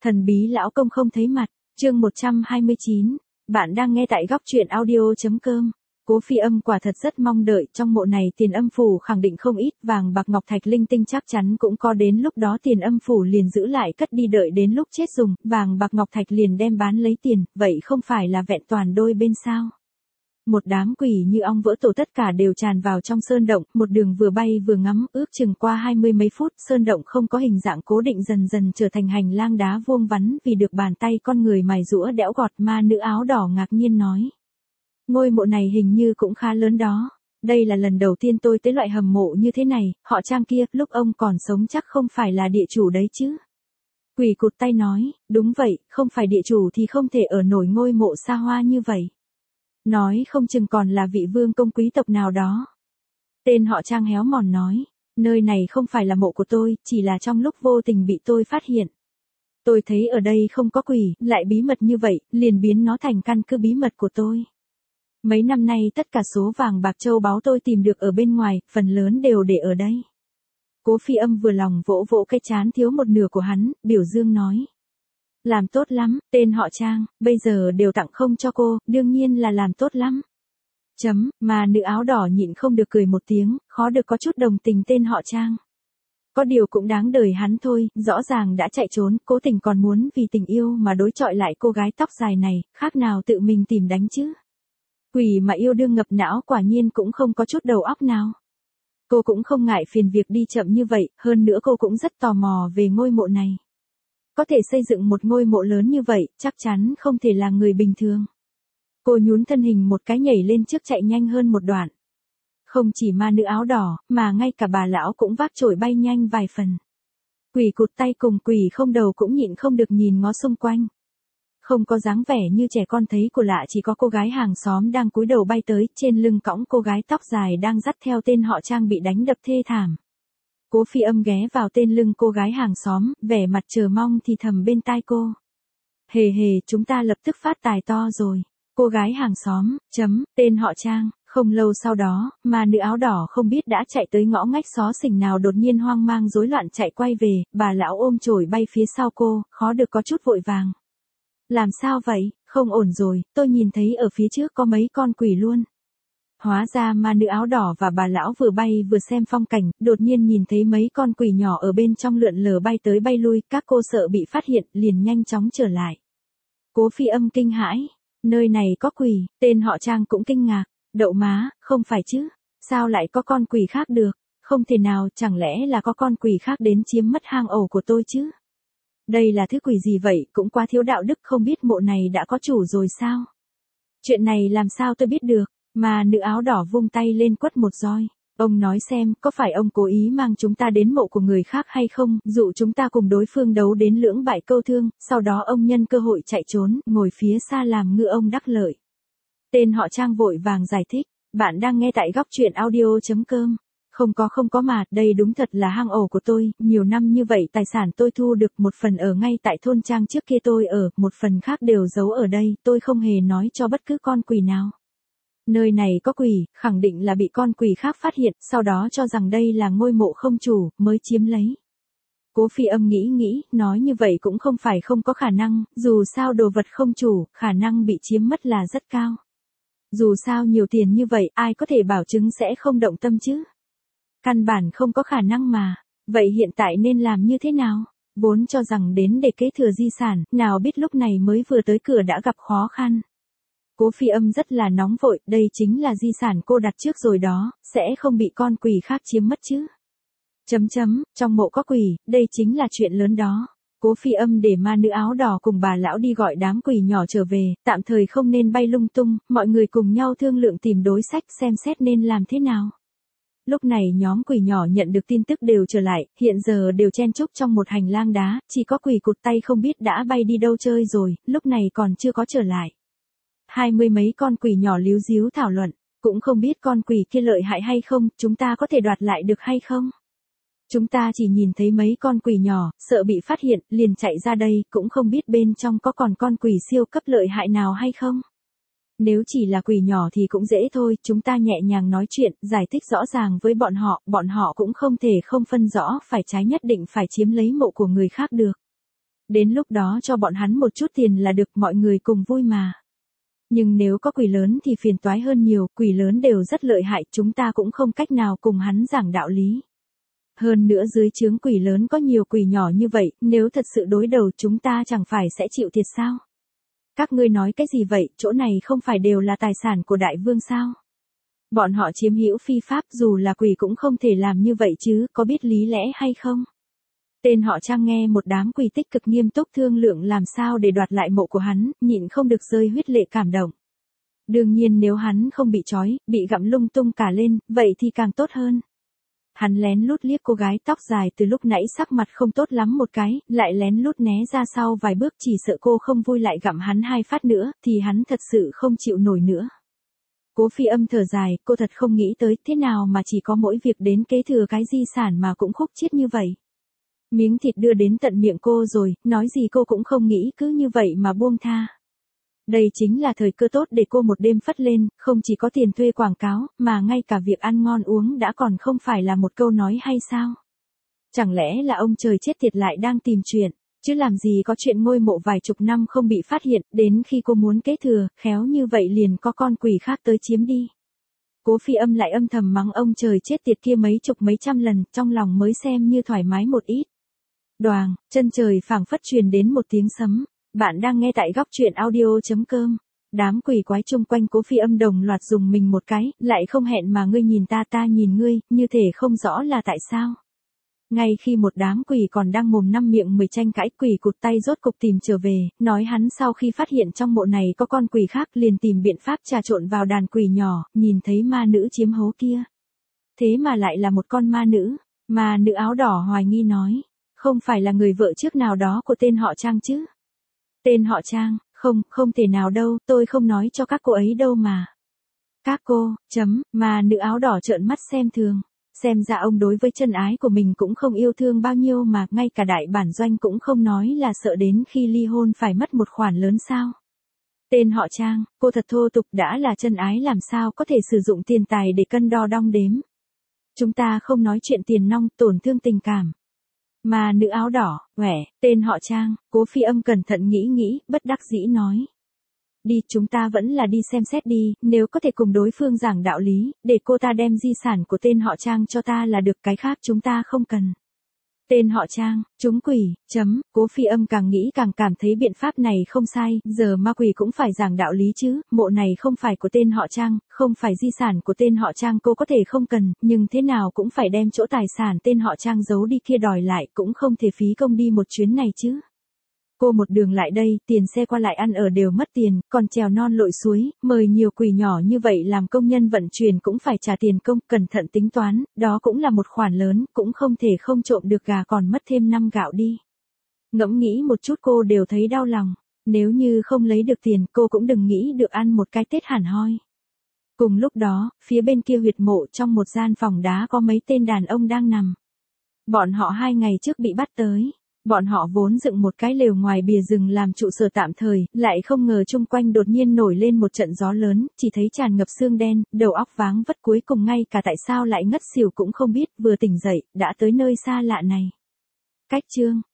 Thần bí lão công không thấy mặt, chương 129, bạn đang nghe tại góc truyện audio.com. Cố Phi Âm quả thật rất mong đợi, trong mộ này tiền âm phủ khẳng định không ít, vàng bạc ngọc thạch linh tinh chắc chắn cũng có, đến lúc đó tiền âm phủ liền giữ lại cất đi đợi đến lúc chết dùng, vàng bạc ngọc thạch liền đem bán lấy tiền, vậy không phải là vẹn toàn đôi bên sao? Một đám quỷ như ong vỡ tổ tất cả đều tràn vào trong sơn động, một đường vừa bay vừa ngắm, ước chừng qua 20 mấy phút, sơn động không có hình dạng cố định dần dần trở thành hành lang đá vuông vắn vì được bàn tay con người mài giũa đẽo gọt. Ma nữ áo đỏ ngạc nhiên nói. Ngôi mộ này hình như cũng khá lớn đó. Đây là lần đầu tiên tôi tới loại hầm mộ như thế này, họ Trang kia, lúc ông còn sống chắc không phải là địa chủ đấy chứ. Quỷ cụt tay nói, đúng vậy, không phải địa chủ thì không thể ở nổi ngôi mộ xa hoa như vậy. Nói không chừng còn là vị vương công quý tộc nào đó. Tên họ Trang héo mòn nói, nơi này không phải là mộ của tôi, chỉ là trong lúc vô tình bị tôi phát hiện. Tôi thấy ở đây không có quỷ, lại bí mật như vậy, liền biến nó thành căn cứ bí mật của tôi. Mấy năm nay tất cả số vàng bạc châu báu tôi tìm được ở bên ngoài, phần lớn đều để ở đây. Cố Phi Âm vừa lòng vỗ vỗ cái trán thiếu một nửa của hắn, biểu dương nói. Làm tốt lắm, tên họ Trang, bây giờ đều tặng không cho cô, đương nhiên là làm tốt lắm. Mà nữ áo đỏ nhịn không được cười một tiếng, khó được có chút đồng tình tên họ Trang. Có điều cũng đáng đời hắn thôi, rõ ràng đã chạy trốn, cố tình còn muốn vì tình yêu mà đối chọi lại cô gái tóc dài này, khác nào tự mình tìm đánh chứ. Quỷ mà yêu đương ngập não quả nhiên cũng không có chút đầu óc nào. Cô cũng không ngại phiền việc đi chậm như vậy, hơn nữa cô cũng rất tò mò về ngôi mộ này. Có thể xây dựng một ngôi mộ lớn như vậy, chắc chắn không thể là người bình thường. Cô nhún thân hình một cái nhảy lên trước chạy nhanh hơn một đoạn. Không chỉ ma nữ áo đỏ, mà ngay cả bà lão cũng vác chổi bay nhanh vài phần. Quỷ cụt tay cùng quỷ không đầu cũng nhịn không được nhìn ngó xung quanh. Không có dáng vẻ như trẻ con thấy của lạ, chỉ có cô gái hàng xóm đang cúi đầu bay tới, trên lưng cõng cô gái tóc dài đang dắt theo tên họ Trang bị đánh đập thê thảm. Cố Phi Âm ghé vào tên lưng cô gái hàng xóm, vẻ mặt chờ mong thì thầm bên tai cô. Hề hề, chúng ta lập tức phát tài to rồi. Cô gái hàng xóm, tên họ Trang. Không lâu sau đó, mà nữ áo đỏ không biết đã chạy tới ngõ ngách xó xỉnh nào đột nhiên hoang mang rối loạn chạy quay về, bà lão ôm chổi bay phía sau cô, khó được có chút vội vàng. Làm sao vậy, không ổn rồi, tôi nhìn thấy ở phía trước có mấy con quỷ luôn. Hóa ra ma nữ áo đỏ và bà lão vừa bay vừa xem phong cảnh, đột nhiên nhìn thấy mấy con quỷ nhỏ ở bên trong lượn lờ bay tới bay lui, các cô sợ bị phát hiện, liền nhanh chóng trở lại. Cố Phi Âm kinh hãi, nơi này có quỷ, tên họ Trang cũng kinh ngạc, đậu má, không phải chứ, sao lại có con quỷ khác được, không thể nào, chẳng lẽ là có con quỷ khác đến chiếm mất hang ổ của tôi chứ? Đây là thứ quỷ gì vậy, cũng quá thiếu đạo đức, không biết mộ này đã có chủ rồi sao? Chuyện này làm sao tôi biết được? Mà nữ áo đỏ vung tay lên quất một roi. Ông nói xem, có phải ông cố ý mang chúng ta đến mộ của người khác hay không, dụ chúng ta cùng đối phương đấu đến lưỡng bại câu thương, sau đó ông nhân cơ hội chạy trốn, ngồi phía xa làm ngư ông đắc lợi. Tên họ Trang vội vàng giải thích, bạn đang nghe tại góc truyện audio.com. Không có mà, đây đúng thật là hang ổ của tôi, nhiều năm như vậy tài sản tôi thu được, một phần ở ngay tại thôn Trang trước kia tôi ở, một phần khác đều giấu ở đây, tôi không hề nói cho bất cứ con quỷ nào. Nơi này có quỷ, khẳng định là bị con quỷ khác phát hiện, sau đó cho rằng đây là ngôi mộ không chủ, mới chiếm lấy. Cố Phi Âm nghĩ, nói như vậy cũng không phải không có khả năng, dù sao đồ vật không chủ, khả năng bị chiếm mất là rất cao. Dù sao nhiều tiền như vậy, ai có thể bảo chứng sẽ không động tâm chứ? Căn bản không có khả năng mà. Vậy hiện tại nên làm như thế nào? Vốn cho rằng đến để kế thừa di sản, nào biết lúc này mới vừa tới cửa đã gặp khó khăn. Cố Phi Âm rất là nóng vội, đây chính là di sản cô đặt trước rồi đó, sẽ không bị con quỷ khác chiếm mất chứ. Trong mộ có quỷ, đây chính là chuyện lớn đó. Cố Phi Âm để ma nữ áo đỏ cùng bà lão đi gọi đám quỷ nhỏ trở về, tạm thời không nên bay lung tung, mọi người cùng nhau thương lượng tìm đối sách xem xét nên làm thế nào. Lúc này nhóm quỷ nhỏ nhận được tin tức đều trở lại, hiện giờ đều chen chúc trong một hành lang đá, chỉ có quỷ cụt tay không biết đã bay đi đâu chơi rồi, lúc này còn chưa có trở lại. 20 mấy con quỷ nhỏ líu díu thảo luận, cũng không biết con quỷ kia lợi hại hay không, chúng ta có thể đoạt lại được hay không? Chúng ta chỉ nhìn thấy mấy con quỷ nhỏ, sợ bị phát hiện, liền chạy ra đây, cũng không biết bên trong có còn con quỷ siêu cấp lợi hại nào hay không? Nếu chỉ là quỷ nhỏ thì cũng dễ thôi, chúng ta nhẹ nhàng nói chuyện, giải thích rõ ràng với bọn họ cũng không thể không phân rõ phải trái, nhất định phải chiếm lấy mộ của người khác được. Đến lúc đó cho bọn hắn một chút tiền là được, mọi người cùng vui mà. Nhưng nếu có quỷ lớn thì phiền toái hơn nhiều, quỷ lớn đều rất lợi hại, chúng ta cũng không cách nào cùng hắn giảng đạo lý. Hơn nữa dưới trướng quỷ lớn có nhiều quỷ nhỏ như vậy, nếu thật sự đối đầu chúng ta chẳng phải sẽ chịu thiệt sao? Các ngươi nói cái gì vậy, chỗ này không phải đều là tài sản của đại vương sao? Bọn họ chiếm hữu phi pháp, dù là quỷ cũng không thể làm như vậy chứ, có biết lý lẽ hay không? Tên họ Trang nghe một đám quỷ tích cực nghiêm túc thương lượng làm sao để đoạt lại mộ của hắn, nhịn không được rơi huyết lệ cảm động. Đương nhiên nếu hắn không bị trói, bị gặm lung tung cả lên, vậy thì càng tốt hơn. Hắn lén lút liếc cô gái tóc dài từ lúc nãy sắc mặt không tốt lắm một cái, lại lén lút né ra sau vài bước, chỉ sợ cô không vui lại gặm hắn 2 phát nữa, thì hắn thật sự không chịu nổi nữa. Cố Phi Âm thở dài, cô thật không nghĩ tới thế nào mà chỉ có mỗi việc đến kế thừa cái di sản mà cũng khúc chiết như vậy. Miếng thịt đưa đến tận miệng cô rồi, nói gì cô cũng không nghĩ cứ như vậy mà buông tha. Đây chính là thời cơ tốt để cô một đêm phất lên, không chỉ có tiền thuê quảng cáo, mà ngay cả việc ăn ngon uống đã còn không phải là một câu nói hay sao? Chẳng lẽ là ông trời chết tiệt lại đang tìm chuyện, chứ làm gì có chuyện ngôi mộ vài chục năm không bị phát hiện, đến khi cô muốn kế thừa, khéo như vậy liền có con quỷ khác tới chiếm đi. Cố Phi Âm lại âm thầm mắng ông trời chết tiệt kia mấy chục mấy trăm lần, trong lòng mới xem như thoải mái một ít. Đoàng, chân trời phảng phất truyền đến một tiếng sấm. Bạn đang nghe tại góc truyện audio.com. Đám quỷ quái chung quanh Cố Phi Âm đồng loạt dùng mình một cái, lại không hẹn mà ngươi nhìn ta ta nhìn ngươi, như thể không rõ là tại sao. Ngay khi một đám quỷ còn đang mồm năm miệng mười tranh cãi, quỷ cụt tay rốt cục tìm trở về, nói hắn sau khi phát hiện trong mộ này có con quỷ khác liền tìm biện pháp trà trộn vào đàn quỷ nhỏ, nhìn thấy ma nữ chiếm hố kia. Thế mà lại là một con ma nữ áo đỏ hoài nghi nói, không phải là người vợ trước nào đó của tên họ Trang chứ? Tên họ Trang, không thể nào đâu, tôi không nói cho các cô ấy đâu mà. Các cô, mà nữ áo đỏ trợn mắt xem thường. Xem ra ông đối với chân ái của mình cũng không yêu thương bao nhiêu mà, ngay cả đại bản doanh cũng không nói là sợ đến khi ly hôn phải mất một khoản lớn sao. Tên họ Trang, cô thật thô tục, đã là chân ái làm sao có thể sử dụng tiền tài để cân đo đong đếm. Chúng ta không nói chuyện tiền nong, tổn thương tình cảm. Mà nữ áo đỏ, tên họ Trang, Cố Phi Âm cẩn thận nghĩ, bất đắc dĩ nói. Đi, chúng ta vẫn là đi xem xét đi, nếu có thể cùng đối phương giảng đạo lý, để cô ta đem di sản của tên họ Trang cho ta là được, cái khác chúng ta không cần. Tên họ Trang, chúng quỷ, Cố Phi Âm càng nghĩ càng cảm thấy biện pháp này không sai, giờ ma quỷ cũng phải giảng đạo lý chứ, mộ này không phải của tên họ Trang, không phải di sản của tên họ Trang, cô có thể không cần, nhưng thế nào cũng phải đem chỗ tài sản tên họ Trang giấu đi kia đòi lại, cũng không thể phí công đi một chuyến này chứ. Cô một đường lại đây, tiền xe qua lại ăn ở đều mất tiền, còn trèo non lội suối, mời nhiều quỷ nhỏ như vậy làm công nhân vận chuyển cũng phải trả tiền công, cẩn thận tính toán, đó cũng là một khoản lớn, cũng không thể không trộm được gà còn mất thêm 5 gạo đi. Ngẫm nghĩ một chút cô đều thấy đau lòng, nếu như không lấy được tiền cô cũng đừng nghĩ được ăn một cái Tết hẳn hoi. Cùng lúc đó, phía bên kia huyệt mộ trong một gian phòng đá có mấy tên đàn ông đang nằm. Bọn họ 2 ngày trước bị bắt tới. Bọn họ vốn dựng một cái lều ngoài bìa rừng làm trụ sở tạm thời, lại không ngờ chung quanh đột nhiên nổi lên một trận gió lớn, chỉ thấy tràn ngập sương đen, đầu óc váng vất, cuối cùng ngay cả tại sao lại ngất xỉu cũng không biết, vừa tỉnh dậy, đã tới nơi xa lạ này. Cách chương